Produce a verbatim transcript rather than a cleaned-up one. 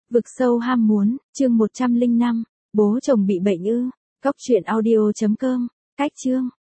Vực sâu ham muốn, chương một trăm lẻ năm, bố chồng bị bệnh ư. Cóc truyện audio chấm com, cách chương.